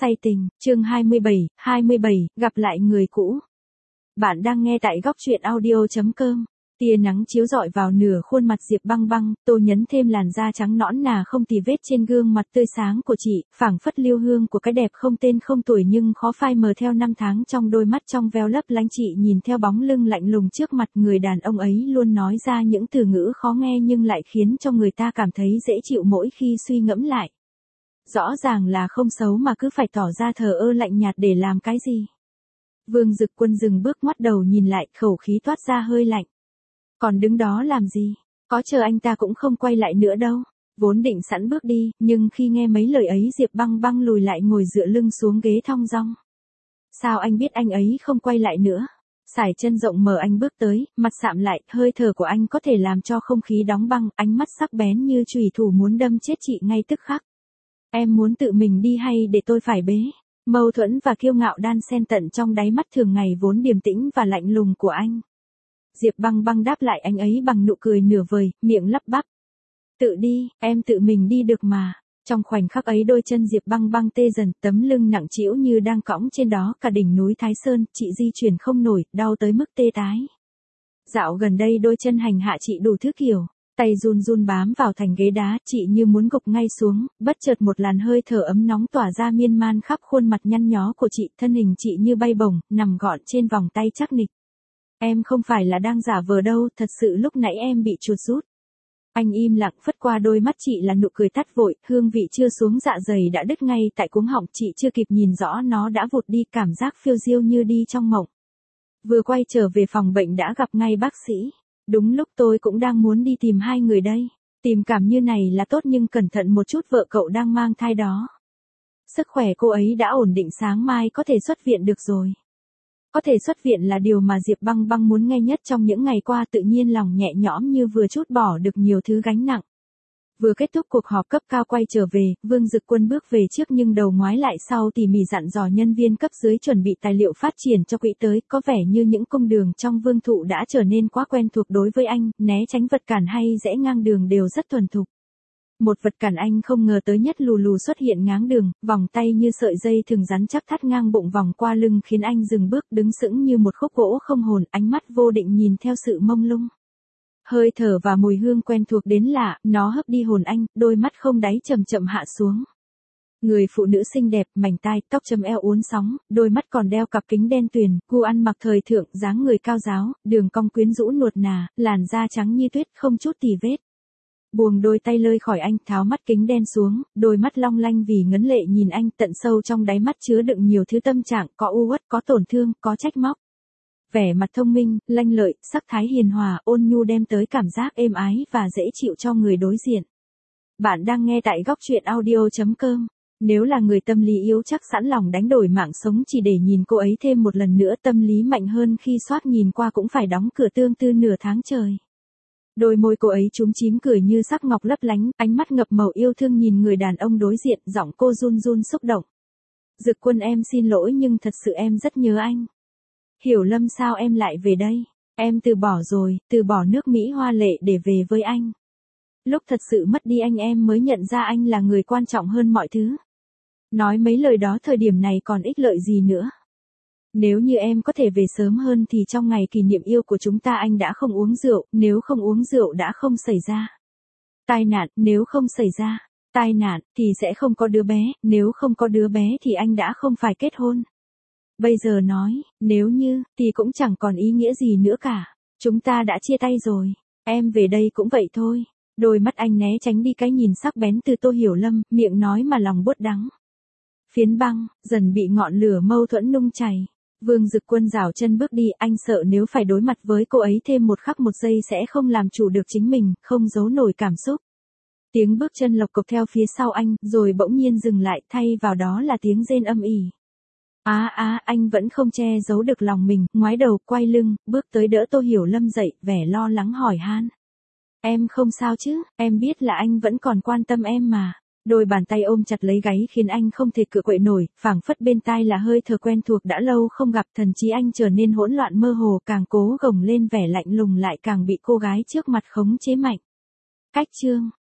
Say tình, chương 27, gặp lại người cũ. Bạn đang nghe tại góc truyện audio.com. Tia nắng chiếu rọi vào nửa khuôn mặt Diệp Băng Băng, tô nhấn thêm làn da trắng nõn nà không tì vết trên gương mặt tươi sáng của chị, phảng phất lưu hương của cái đẹp không tên không tuổi nhưng khó phai mờ theo năm tháng trong đôi mắt trong veo lấp lánh. Chị nhìn theo bóng lưng lạnh lùng trước mặt người đàn ông ấy luôn nói ra những từ ngữ khó nghe nhưng lại khiến cho người ta cảm thấy dễ chịu mỗi khi suy ngẫm lại. Rõ ràng là không xấu mà cứ phải tỏ ra thờ ơ lạnh nhạt để làm cái gì. Vương Dực Quân dừng bước ngoắt đầu nhìn lại, khẩu khí toát ra hơi lạnh. Còn đứng đó làm gì? Có chờ anh ta cũng không quay lại nữa đâu. Vốn định sẵn bước đi, nhưng khi nghe mấy lời ấy Diệp Băng Băng lùi lại ngồi dựa lưng xuống ghế thong dong. Sao anh biết anh ấy không quay lại nữa? Sải chân rộng mở anh bước tới, mặt sạm lại, hơi thở của anh có thể làm cho không khí đóng băng, ánh mắt sắc bén như chùy thủ muốn đâm chết chị ngay tức khắc. Em muốn tự mình đi hay để tôi phải bế? Mâu thuẫn và kiêu ngạo đan xen tận trong đáy mắt thường ngày vốn điềm tĩnh và lạnh lùng của anh. Diệp Băng Băng đáp lại anh ấy bằng nụ cười nửa vời, miệng lắp bắp. Tự đi, em tự mình đi được mà. Trong khoảnh khắc ấy đôi chân Diệp Băng Băng tê dần, tấm lưng nặng trĩu như đang cõng trên đó cả đỉnh núi Thái Sơn, chị di chuyển không nổi, đau tới mức tê tái. Dạo gần đây đôi chân hành hạ chị đủ thứ kiểu. Tay run run bám vào thành ghế đá, chị như muốn gục ngay xuống, bất chợt một làn hơi thở ấm nóng tỏa ra miên man khắp khuôn mặt nhăn nhó của chị, thân hình chị như bay bổng, nằm gọn trên vòng tay chắc nịch. Em không phải là đang giả vờ đâu, thật sự lúc nãy em bị chuột rút. Anh im lặng phất qua đôi mắt chị là nụ cười tắt vội, hương vị chưa xuống dạ dày đã đứt ngay tại cuống họng, chị chưa kịp nhìn rõ nó đã vụt đi, cảm giác phiêu diêu như đi trong mộng. Vừa quay trở về phòng bệnh đã gặp ngay bác sĩ. Đúng lúc tôi cũng đang muốn đi tìm hai người đây. Tìm cảm như này là tốt nhưng cẩn thận một chút, vợ cậu đang mang thai đó. Sức khỏe cô ấy đã ổn định, sáng mai có thể xuất viện được rồi. Có thể xuất viện là điều mà Diệp Băng Băng muốn nghe nhất trong những ngày qua, tự nhiên lòng nhẹ nhõm như vừa trút bỏ được nhiều thứ gánh nặng. Vừa kết thúc cuộc họp cấp cao quay trở về, Vương Dực Quân bước về trước nhưng đầu ngoái lại sau tỉ mỉ dặn dò nhân viên cấp dưới chuẩn bị tài liệu phát triển cho quỹ tới, có vẻ như những cung đường trong Vương Thụ đã trở nên quá quen thuộc đối với anh, né tránh vật cản hay rẽ ngang đường đều rất thuần thục. Một vật cản anh không ngờ tới nhất lù lù xuất hiện ngáng đường, vòng tay như sợi dây thừng rắn chắc thắt ngang bụng vòng qua lưng khiến anh dừng bước đứng sững như một khúc gỗ không hồn, ánh mắt vô định nhìn theo sự mông lung. Hơi thở và mùi hương quen thuộc đến lạ, nó hấp đi hồn anh, đôi mắt không đáy chậm chậm hạ xuống. Người phụ nữ xinh đẹp, mảnh tai, tóc chấm eo uốn sóng, đôi mắt còn đeo cặp kính đen tuyền, gu ăn mặc thời thượng, dáng người cao ráo, đường cong quyến rũ nuột nà, làn da trắng như tuyết không chút tì vết. Buông đôi tay lơi khỏi anh, tháo mắt kính đen xuống, đôi mắt long lanh vì ngấn lệ nhìn anh, tận sâu trong đáy mắt chứa đựng nhiều thứ tâm trạng, có u uất, có tổn thương, có trách móc. Vẻ mặt thông minh, lanh lợi, sắc thái hiền hòa, ôn nhu đem tới cảm giác êm ái và dễ chịu cho người đối diện. Bạn đang nghe tại góc truyện audio.com. Nếu là người tâm lý yếu chắc sẵn lòng đánh đổi mạng sống chỉ để nhìn cô ấy thêm một lần nữa, tâm lý mạnh hơn khi soát nhìn qua cũng phải đóng cửa tương tư nửa tháng trời. Đôi môi cô ấy chúm chím cười như sắc ngọc lấp lánh, ánh mắt ngập màu yêu thương nhìn người đàn ông đối diện, giọng cô run run xúc động. Dực Quân, em xin lỗi nhưng thật sự em rất nhớ anh. Hiểu Lâm, sao em lại về đây? Em từ bỏ rồi, từ bỏ nước Mỹ hoa lệ để về với anh. Lúc thật sự mất đi anh em mới nhận ra anh là người quan trọng hơn mọi thứ. Nói mấy lời đó thời điểm này còn ích lợi gì nữa. Nếu như em có thể về sớm hơn thì trong ngày kỷ niệm yêu của chúng ta anh đã không uống rượu, nếu không uống rượu đã không xảy ra tai nạn, nếu không xảy ra tai nạn thì sẽ không có đứa bé, nếu không có đứa bé thì anh đã không phải kết hôn. Bây giờ nói, nếu như, thì cũng chẳng còn ý nghĩa gì nữa cả. Chúng ta đã chia tay rồi. Em về đây cũng vậy thôi. Đôi mắt anh né tránh đi cái nhìn sắc bén từ Tô Hiểu Lâm, miệng nói mà lòng buốt đắng. Phiến băng, dần bị ngọn lửa mâu thuẫn nung chảy. Vương Dực Quân rảo chân bước đi, anh sợ nếu phải đối mặt với cô ấy thêm một khắc một giây sẽ không làm chủ được chính mình, không giấu nổi cảm xúc. Tiếng bước chân lộc cộc theo phía sau anh, rồi bỗng nhiên dừng lại, thay vào đó là tiếng rên âm ỉ. Anh vẫn không che giấu được lòng mình, ngoái đầu, quay lưng, bước tới đỡ Tô Hiểu Lâm dậy, vẻ lo lắng hỏi han. Em không sao chứ, em biết là anh vẫn còn quan tâm em mà. Đôi bàn tay ôm chặt lấy gáy khiến anh không thể cựa quậy nổi, phảng phất bên tai là hơi thở quen thuộc đã lâu không gặp, thần trí anh trở nên hỗn loạn mơ hồ, càng cố gồng lên vẻ lạnh lùng lại càng bị cô gái trước mặt khống chế mạnh. Cách chương